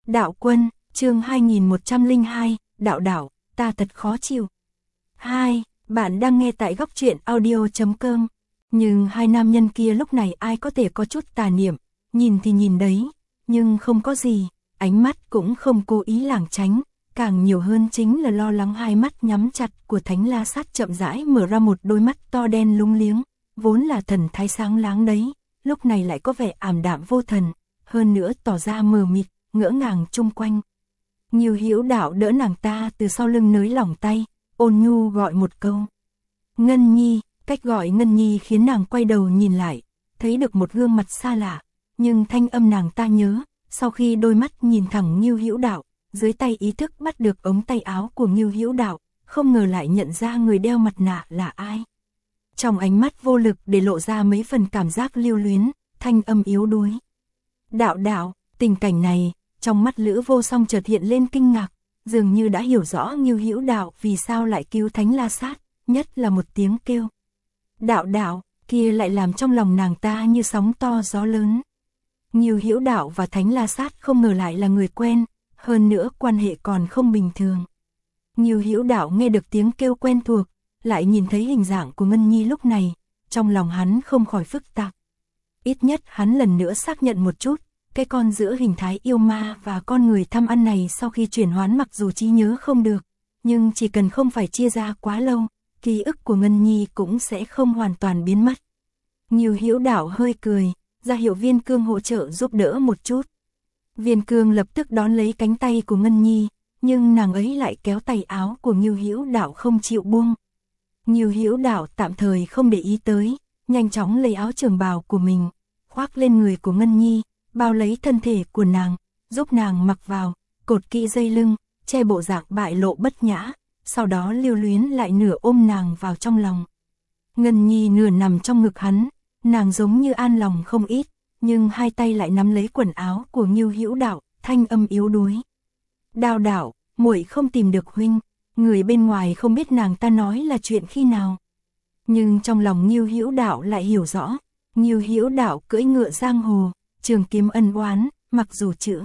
Đạo Quân, chương 2102, Đạo Đạo, ta thật khó chịu. 2. Bạn đang nghe tại góc truyện audio.com. Nhưng hai nam nhân kia lúc này ai có thể có chút tà niệm, nhìn thì nhìn đấy, nhưng không có gì, ánh mắt cũng không cố ý lảng tránh, càng nhiều hơn chính là lo lắng. Hai mắt nhắm chặt của Thánh La Sát chậm rãi mở ra một đôi mắt to đen lúng liếng, vốn là thần thái sáng láng đấy, lúc này lại có vẻ ảm đạm vô thần, hơn nữa tỏ ra mờ mịt, ngỡ ngàng chung quanh. Nhiều Hữu Đạo đỡ nàng ta từ sau lưng nới lỏng tay, ôn nhu gọi một câu. Ngân Nhi. Cách gọi Ngân Nhi khiến nàng quay đầu nhìn lại, thấy được một gương mặt xa lạ, nhưng thanh âm nàng ta nhớ, sau khi đôi mắt nhìn thẳng Ngưu Hữu Đạo, dưới tay ý thức bắt được ống tay áo của Ngưu Hữu Đạo, không ngờ lại nhận ra người đeo mặt nạ là ai. Trong ánh mắt vô lực để lộ ra mấy phần cảm giác lưu luyến, thanh âm yếu đuối. Đạo Đạo. Tình cảnh này, trong mắt Lữ Vô Song chợt hiện lên kinh ngạc, dường như đã hiểu rõ Ngưu Hữu Đạo vì sao lại cứu Thánh La Sát, nhất là một tiếng kêu. Đạo Đạo, kia lại làm trong lòng nàng ta như sóng to gió lớn. Ngưu Hữu Đạo và Thánh La Sát không ngờ lại là người quen, hơn nữa quan hệ còn không bình thường. Ngưu Hữu Đạo nghe được tiếng kêu quen thuộc, lại nhìn thấy hình dạng của Ngân Nhi lúc này, trong lòng hắn không khỏi phức tạp. Ít nhất hắn lần nữa xác nhận một chút, cái con giữa hình thái yêu ma và con người tham ăn này sau khi chuyển hoán mặc dù trí nhớ không được, nhưng chỉ cần không phải chia ra quá lâu, ký ức của Ngân Nhi cũng sẽ không hoàn toàn biến mất. Ngưu Hữu Đạo hơi cười, ra hiệu Viên Cương hỗ trợ giúp đỡ một chút. Viên Cương lập tức đón lấy cánh tay của Ngân Nhi, nhưng nàng ấy lại kéo tay áo của Ngưu Hữu Đạo không chịu buông. Ngưu Hữu Đạo tạm thời không để ý tới, nhanh chóng lấy áo trường bào của mình, khoác lên người của Ngân Nhi, bao lấy thân thể của nàng, giúp nàng mặc vào, cột kỹ dây lưng, che bộ dạng bại lộ bất nhã, sau đó lưu luyến lại nửa ôm nàng vào trong lòng. Ngân Nhi nửa nằm trong ngực hắn, nàng giống như an lòng không ít, nhưng hai tay lại nắm lấy quần áo của Ngưu Hữu Đạo, thanh âm yếu đuối. Đạo Đạo, muội không tìm được huynh, người bên ngoài không biết nàng ta nói là chuyện khi nào. Nhưng trong lòng Ngưu Hữu Đạo lại hiểu rõ, Ngưu Hữu Đạo cưỡi ngựa giang hồ, trường kiếm ân oán, mặc dù chữ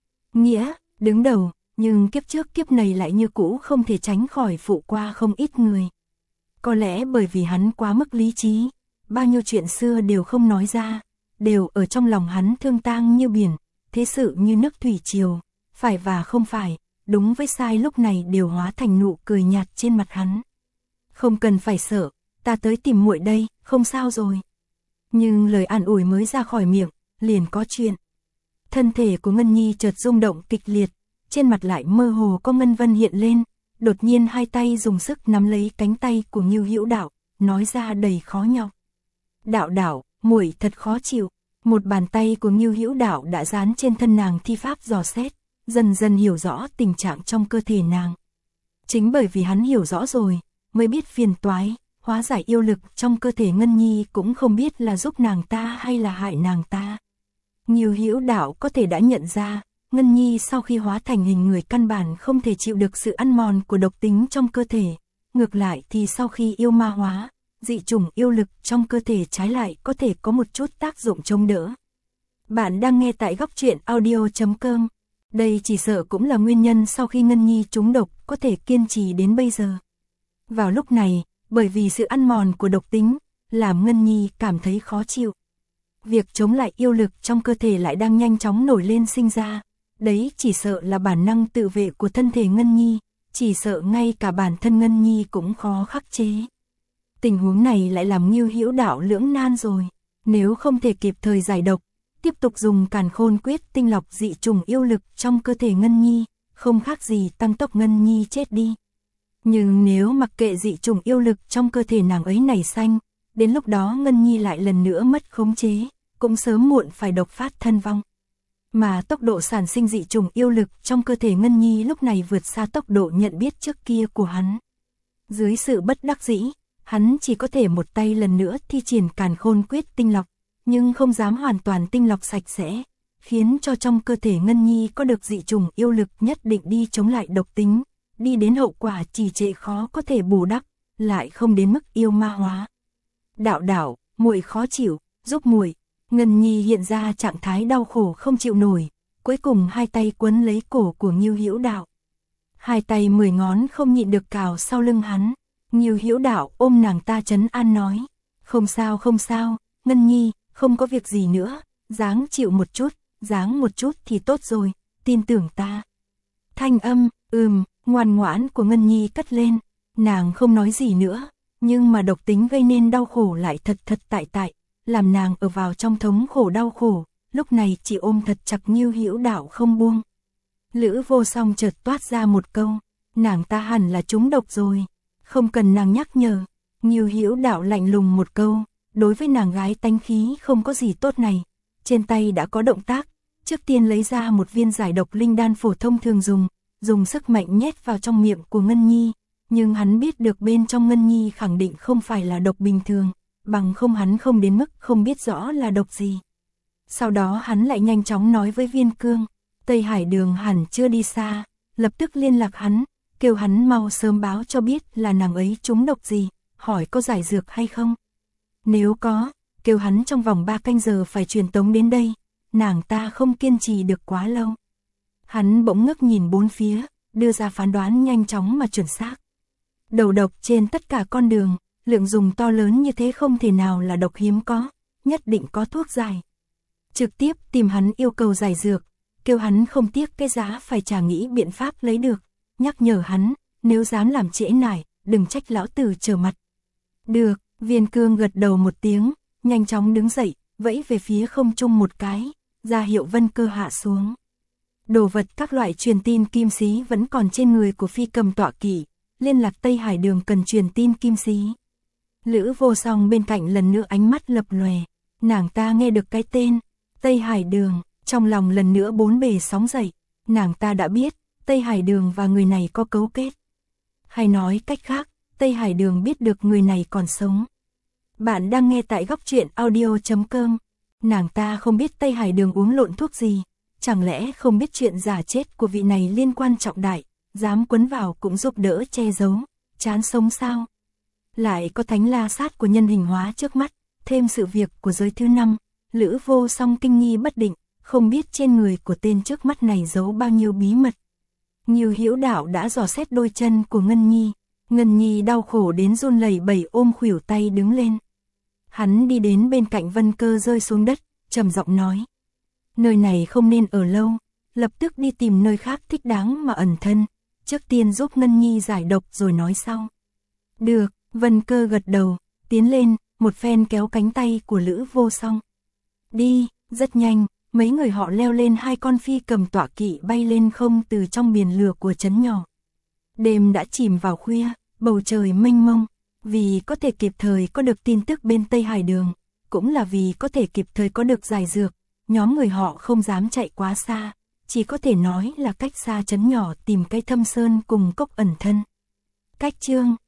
nghĩa đứng đầu, nhưng kiếp trước kiếp này lại như cũ không thể tránh khỏi phụ qua không ít người. Có lẽ bởi vì hắn quá mức lý trí, bao nhiêu chuyện xưa đều không nói ra, đều ở trong lòng hắn thương tang như biển, thế sự như nước thủy triều, phải và không phải, đúng với sai lúc này đều hóa thành nụ cười nhạt trên mặt hắn. Không cần phải sợ, ta tới tìm muội đây, không sao rồi. Nhưng lời an ủi mới ra khỏi miệng, liền có chuyện. Thân thể của Ngân Nhi chợt rung động kịch liệt, trên mặt lại mơ hồ có ngân vân hiện lên, đột nhiên hai tay dùng sức nắm lấy cánh tay của Ngưu Hữu Đạo, nói ra đầy khó nhọc. Đạo Đạo, muội thật khó chịu. Một bàn tay của Ngưu Hữu Đạo đã dán trên thân nàng thi pháp dò xét, dần dần hiểu rõ tình trạng trong cơ thể nàng. Chính bởi vì hắn hiểu rõ rồi, mới biết phiền toái, hóa giải yêu lực trong cơ thể Ngân Nhi cũng không biết là giúp nàng ta hay là hại nàng ta. Ngưu Hữu Đạo có thể đã nhận ra, Ngân Nhi sau khi hóa thành hình người căn bản không thể chịu được sự ăn mòn của độc tính trong cơ thể. Ngược lại thì sau khi yêu ma hóa, dị chủng yêu lực trong cơ thể trái lại có thể có một chút tác dụng chống đỡ. Bạn đang nghe tại góc truyện audio.com. Đây chỉ sợ cũng là nguyên nhân sau khi Ngân Nhi trúng độc có thể kiên trì đến bây giờ. Vào lúc này, bởi vì sự ăn mòn của độc tính, làm Ngân Nhi cảm thấy khó chịu. Việc chống lại yêu lực trong cơ thể lại đang nhanh chóng nổi lên sinh ra. Đấy chỉ sợ là bản năng tự vệ của thân thể Ngân Nhi, chỉ sợ ngay cả bản thân Ngân Nhi cũng khó khắc chế. Tình huống này lại làm Ngưu Hữu Đạo lưỡng nan rồi, nếu không thể kịp thời giải độc, tiếp tục dùng Càn Khôn Quyết tinh lọc dị trùng yêu lực trong cơ thể Ngân Nhi, không khác gì tăng tốc Ngân Nhi chết đi. Nhưng nếu mặc kệ dị trùng yêu lực trong cơ thể nàng ấy nảy xanh, đến lúc đó Ngân Nhi lại lần nữa mất khống chế, cũng sớm muộn phải độc phát thân vong. Mà tốc độ sản sinh dị trùng yêu lực trong cơ thể Ngân Nhi lúc này vượt xa tốc độ nhận biết trước kia của hắn. Dưới sự bất đắc dĩ, hắn chỉ có thể một tay lần nữa thi triển Càn Khôn Quyết tinh lọc, nhưng không dám hoàn toàn tinh lọc sạch sẽ, khiến cho trong cơ thể Ngân Nhi có được dị trùng yêu lực nhất định đi chống lại độc tính, đi đến hậu quả trì trệ khó có thể bù đắp, lại không đến mức yêu ma hóa. Đạo Đạo, muội khó chịu, giúp muội. Ngân Nhi hiện ra trạng thái đau khổ không chịu nổi, cuối cùng hai tay quấn lấy cổ của Ngưu Hữu Đạo. Hai tay 10 ngón không nhịn được cào sau lưng hắn. Ngưu Hữu Đạo ôm nàng ta trấn an nói, không sao, Ngân Nhi, không có việc gì nữa, ráng chịu một chút thì tốt rồi, tin tưởng ta. Thanh âm, ngoan ngoãn của Ngân Nhi cất lên, nàng không nói gì nữa, nhưng mà độc tính gây nên đau khổ lại thật tại, làm nàng ở vào trong thống khổ đau khổ, lúc này chỉ ôm thật chặt Ngưu Hữu Đạo không buông. Lữ Vô Song chợt toát ra một câu, nàng ta hẳn là trúng độc rồi, không cần nàng nhắc nhở. Ngưu Hữu Đạo lạnh lùng một câu, đối với nàng gái tánh khí không có gì tốt này, trên tay đã có động tác, trước tiên lấy ra một viên giải độc linh đan phổ thông thường dùng sức mạnh nhét vào trong miệng của Ngân Nhi, nhưng hắn biết được bên trong Ngân Nhi khẳng định không phải là độc bình thường, bằng không hắn không đến mức không biết rõ là độc gì. Sau đó hắn lại nhanh chóng nói với Viên Cương, Tây Hải Đường hẳn chưa đi xa, lập tức liên lạc hắn, kêu hắn mau sớm báo cho biết là nàng ấy trúng độc gì, hỏi có giải dược hay không. Nếu có, kêu hắn trong vòng 3 canh giờ phải truyền tống đến đây, nàng ta không kiên trì được quá lâu. Hắn bỗng ngước nhìn bốn phía, đưa ra phán đoán nhanh chóng mà chuẩn xác. Đầu độc trên tất cả con đường, lượng dùng to lớn như thế không thể nào là độc hiếm có, nhất định có thuốc giải. Trực tiếp tìm hắn yêu cầu giải dược, kêu hắn không tiếc cái giá phải trả nghĩ biện pháp lấy được, nhắc nhở hắn, nếu dám làm trễ nải, đừng trách lão tử trở mặt. Được, Viên Cương gật đầu một tiếng, nhanh chóng đứng dậy, vẫy về phía không trung một cái, ra hiệu Vân Cơ hạ xuống. Đồ vật các loại truyền tin kim xí vẫn còn trên người của Phi Cầm tọa kỵ, liên lạc Tây Hải Đường cần truyền tin kim xí. Lữ Vô Song bên cạnh lần nữa ánh mắt lập lòe, nàng ta nghe được cái tên Tây Hải Đường, trong lòng lần nữa bốn bề sóng dậy, nàng ta đã biết Tây Hải Đường và người này có cấu kết. Hay nói cách khác, Tây Hải Đường biết được người này còn sống. Bạn đang nghe tại góc truyện audio.com. Nàng ta không biết Tây Hải Đường uống lộn thuốc gì, chẳng lẽ không biết chuyện giả chết của vị này liên quan trọng đại, dám quấn vào cũng giúp đỡ che giấu, chán sống sao? Lại có thánh la sát của nhân hình hóa trước mắt, thêm sự việc của giới thứ 5, Lữ Vô Song kinh nghi bất định, không biết trên người của tên trước mắt này giấu bao nhiêu bí mật. Ngưu Hữu Đạo đã dò xét đôi chân của Ngân Nhi đau khổ đến run lẩy bẩy ôm khuỷu tay đứng lên. Hắn đi đến bên cạnh Vân Cơ rơi xuống đất, trầm giọng nói, nơi này không nên ở lâu, lập tức đi tìm nơi khác thích đáng mà ẩn thân, trước tiên giúp Ngân Nhi giải độc rồi nói sau. Được, Vân Cơ gật đầu, tiến lên, một phen kéo cánh tay của Lữ Vô Song. Đi, rất nhanh, mấy người họ leo lên 2 con phi cầm tọa kỵ bay lên không từ trong biển lửa của trấn nhỏ. Đêm đã chìm vào khuya, bầu trời mênh mông, vì có thể kịp thời có được tin tức bên Tây Hải Đường, cũng là vì có thể kịp thời có được giải dược, nhóm người họ không dám chạy quá xa, chỉ có thể nói là cách xa trấn nhỏ tìm cái thâm sơn cùng cốc ẩn thân. Cách chương